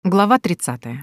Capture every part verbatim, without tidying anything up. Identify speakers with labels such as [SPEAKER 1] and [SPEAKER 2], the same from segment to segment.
[SPEAKER 1] Глава тридцатая.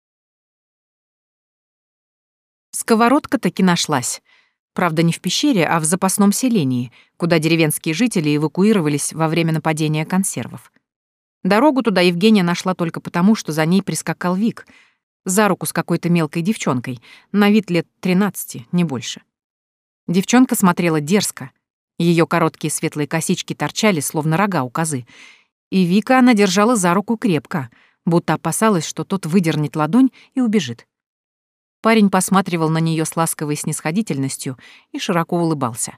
[SPEAKER 1] Сковородка таки нашлась. Правда, не в пещере, а в запасном селении, куда деревенские жители эвакуировались во время нападения консервов. Дорогу туда Евгения нашла только потому, что за ней прискакал Вик, за руку с какой-то мелкой девчонкой, на вид лет тринадцати, не больше. Девчонка смотрела дерзко. Ее короткие светлые косички торчали, словно рога у козы. И Вика она держала за руку крепко, будто опасалась, что тот выдернет ладонь и убежит. Парень посматривал на нее с ласковой снисходительностью и широко улыбался.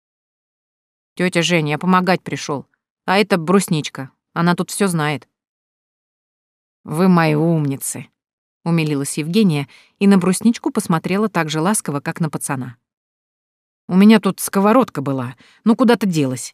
[SPEAKER 1] «Тётя Женя, я помогать пришел, а это брусничка, она тут все знает». «Вы мои умницы», — умилилась Евгения и на брусничку посмотрела так же ласково, как на пацана. «У меня тут сковородка была, но куда-то делась».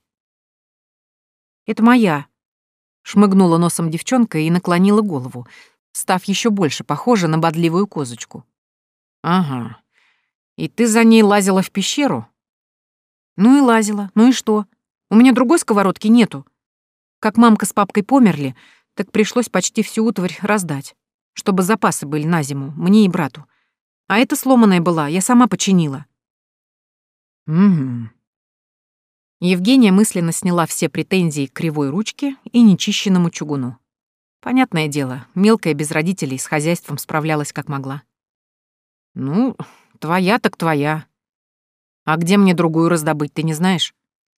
[SPEAKER 1] «Это моя», — шмыгнула носом девчонка и наклонила голову, став еще больше похожа на бодливую козочку. «Ага. И ты за ней лазила в пещеру?» «Ну и лазила. Ну и что? У меня другой сковородки нету. Как мамка с папкой померли, так пришлось почти всю утварь раздать, чтобы запасы были на зиму, мне и брату. А эта сломанная была, я сама починила».
[SPEAKER 2] «Угу».
[SPEAKER 1] Евгения мысленно сняла все претензии к кривой ручке и нечищенному чугуну. Понятное дело, мелкая без родителей с хозяйством справлялась как могла. «Ну, твоя так твоя. А где мне другую раздобыть, ты не знаешь?»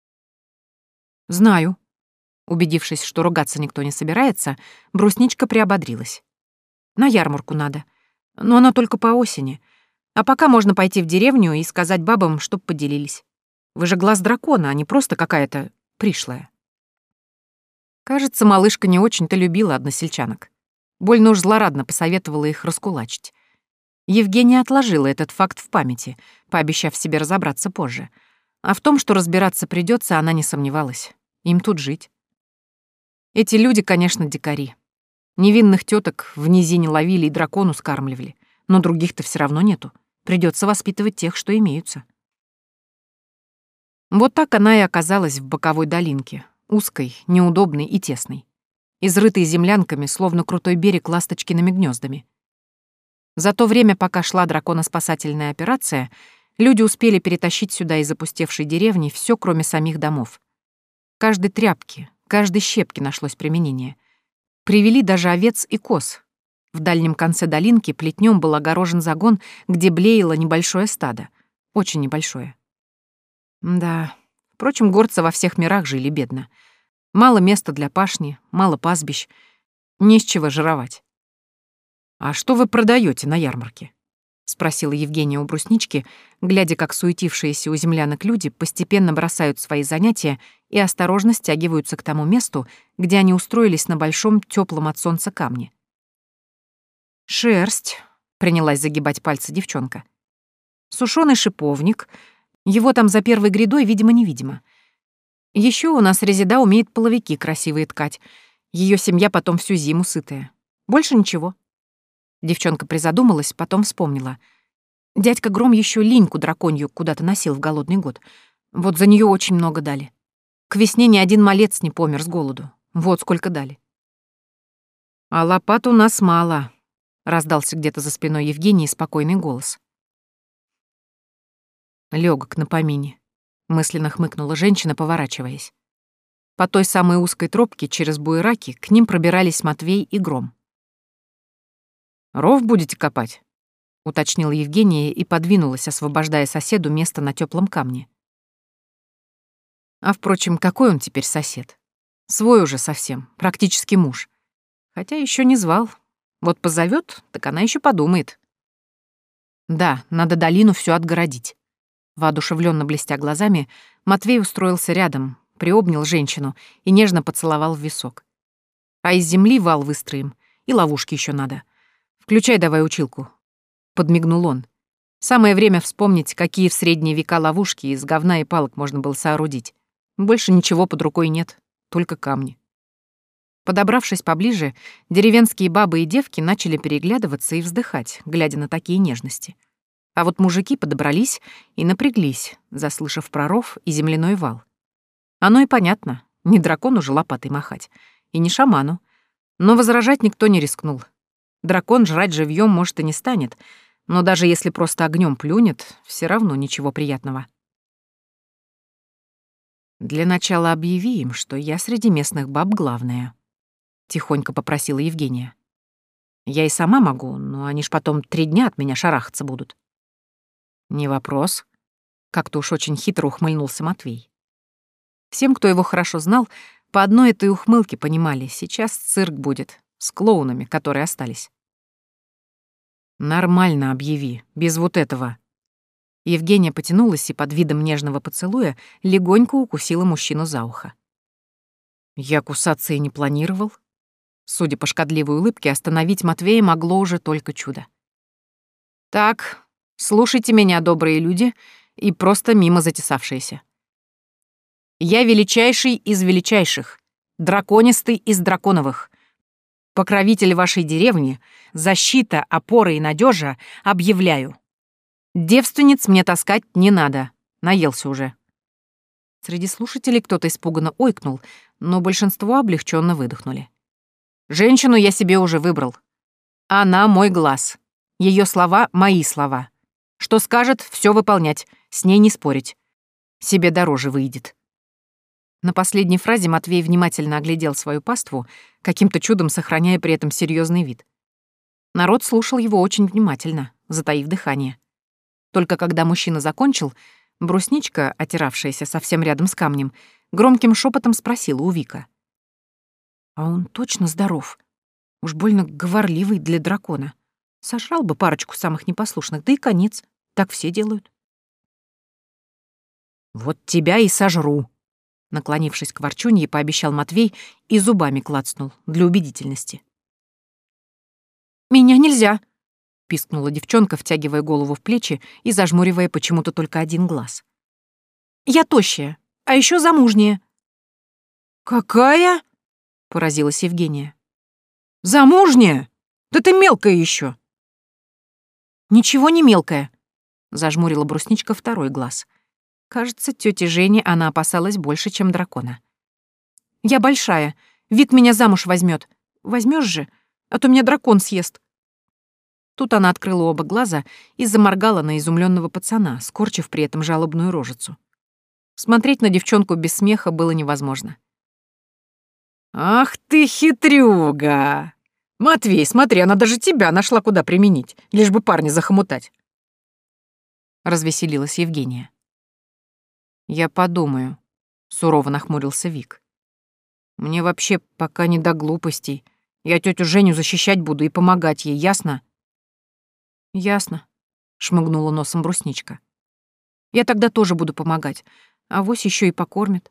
[SPEAKER 1] «Знаю». Убедившись, что ругаться никто не собирается, брусничка приободрилась. «На ярмарку надо. Но она только по осени. А пока можно пойти в деревню и сказать бабам, чтоб поделились. Вы же глаз дракона, а не просто какая-то пришлая». Кажется, малышка не очень-то любила односельчанок. Больно уж злорадно посоветовала их раскулачить. Евгения отложила этот факт в памяти, пообещав себе разобраться позже. А в том, что разбираться придется, она не сомневалась. Им тут жить. Эти люди, конечно, дикари. Невинных теток в низине ловили и дракону скармливали, но других-то все равно нету. Придется воспитывать тех, что имеются. Вот так она и оказалась в боковой долинке, узкой, неудобной и тесной, изрытой землянками, словно крутой берег ласточкиными гнездами. За то время, пока шла драконоспасательная операция, люди успели перетащить сюда из опустевшей деревни все, кроме самих домов. Каждой тряпки, каждой щепки нашлось применение. Привели даже овец и коз. В дальнем конце долинки плетнем был огорожен загон, где блеяло небольшое стадо. Очень небольшое. Да, впрочем, горцы во всех мирах жили бедно. Мало места для пашни, мало пастбищ, не с чего жировать. «А что вы продаете на ярмарке?» — спросила Евгения у бруснички, глядя, как суетившиеся у землянок люди постепенно бросают свои занятия и осторожно стягиваются к тому месту, где они устроились на большом теплом от солнца камне. «Шерсть», — принялась загибать пальцы девчонка. «Сушёный шиповник. Его там за первой грядой, видимо-невидимо. Еще у нас Резида умеет половики красивые ткать. Ее семья потом всю зиму сытая. Больше ничего». Девчонка призадумалась, потом вспомнила. Дядька Гром еще линьку драконью куда-то носил в голодный год. Вот за нее очень много дали. К весне ни один малец не помер с голоду. Вот сколько дали. «А лопат у нас мало», — раздался где-то за спиной Евгении спокойный голос. «Лёгок на помине», — мысленно хмыкнула женщина, поворачиваясь. По той самой узкой тропке через буераки к ним пробирались Матвей и Гром. «Ров будете копать?» — уточнила Евгения и подвинулась, освобождая соседу место на теплом камне. А, впрочем, какой он теперь сосед? Свой уже совсем, практически муж. Хотя еще не звал. Вот позовет, так она еще подумает. Да, надо долину всю отгородить. Воодушевленно блестя глазами, Матвей устроился рядом, приобнял женщину и нежно поцеловал в висок. А из земли вал выстроим, и ловушки еще надо. «Включай давай училку», — подмигнул он. «Самое время вспомнить, какие в средние века ловушки из говна и палок можно было соорудить. Больше ничего под рукой нет, только камни». Подобравшись поближе, деревенские бабы и девки начали переглядываться и вздыхать, глядя на такие нежности. А вот мужики подобрались и напряглись, заслышав про ров и земляной вал. Оно и понятно, не дракону же лопатой махать, и не шаману. Но возражать никто не рискнул. Дракон жрать живьем, может, и не станет, но даже если просто огнем плюнет, все равно ничего приятного. «Для начала объяви им, что я среди местных баб главная», — тихонько попросила Евгения. «Я и сама могу, но они ж потом три дня от меня шарахаться будут». «Не вопрос», — как-то уж очень хитро ухмыльнулся Матвей. Всем, кто его хорошо знал, по одной этой ухмылке понимали, сейчас цирк будет, с клоунами, которые остались. «Нормально объяви, без вот этого». Евгения потянулась и под видом нежного поцелуя легонько укусила мужчину за ухо. Я кусаться и не планировал. Судя по шкодливой улыбке, остановить Матвея могло уже только чудо. «Так, слушайте меня, добрые люди, и просто мимо затесавшиеся. Я величайший из величайших, драконистый из драконовых, покровитель вашей деревни, защита, опора и надежа, объявляю. Девственниц мне таскать не надо, наелся уже». Среди слушателей кто-то испуганно ойкнул, но большинство облегченно выдохнули. «Женщину я себе уже выбрал. Она мой глаз. Ее слова — мои слова. Что скажет, все выполнять, с ней не спорить. Себе дороже выйдет». На последней фразе Матвей внимательно оглядел свою паству, каким-то чудом сохраняя при этом серьезный вид. Народ слушал его очень внимательно, затаив дыхание. Только когда мужчина закончил, брусничка, отиравшаяся совсем рядом с камнем, громким шепотом спросила у Вика. «А он точно здоров? Уж больно говорливый для дракона. Сожрал бы парочку самых непослушных, да и конец. Так все делают». «Вот тебя и сожру», — наклонившись к ворчунье, пообещал Матвей и зубами клацнул для убедительности. «Меня нельзя», — пискнула девчонка, втягивая голову в плечи и зажмуривая почему-то только один глаз. «Я тощая, а еще замужняя». «Какая?» — поразилась Евгения. «Замужняя? Да ты мелкая еще. «Ничего не мелкая», — зажмурила брусничка второй глаз. Кажется, тёте Жене она опасалась больше, чем дракона. «Я большая. Вик меня замуж возьмет. Возьмешь же, а то меня дракон съест». Тут она открыла оба глаза и заморгала на изумленного пацана, скорчив при этом жалобную рожицу. Смотреть на девчонку без смеха было невозможно. «Ах ты хитрюга! Матвей, смотри, она даже тебя нашла куда применить, лишь бы парня захомутать!» Развеселилась Евгения. «Я подумаю», — сурово нахмурился Вик. «Мне вообще пока не до глупостей. Я тетю Женю защищать буду и помогать ей, ясно?» «Ясно», — шмыгнула носом брусничка. «Я тогда тоже буду помогать, авось еще и покормит».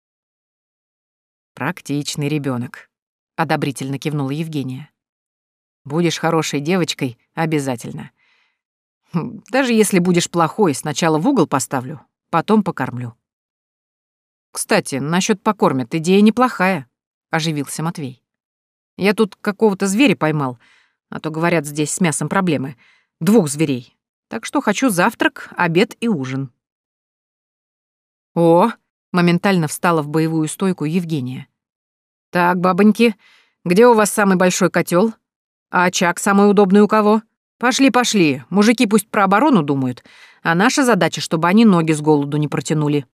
[SPEAKER 1] «Практичный ребенок, одобрительно кивнула Евгения. «Будешь хорошей девочкой обязательно. Даже если будешь плохой, сначала в угол поставлю, потом покормлю». «Кстати, насчет покормят идея неплохая», — оживился Матвей. «Я тут какого-то зверя поймал, а то, говорят, здесь с мясом проблемы. Двух зверей. Так что хочу завтрак, обед и ужин». «О!» — моментально встала в боевую стойку Евгения. «Так, бабоньки, где у вас самый большой котел? А очаг самый удобный у кого? Пошли, пошли, мужики пусть про оборону думают, а наша задача, чтобы они ноги с голоду не протянули».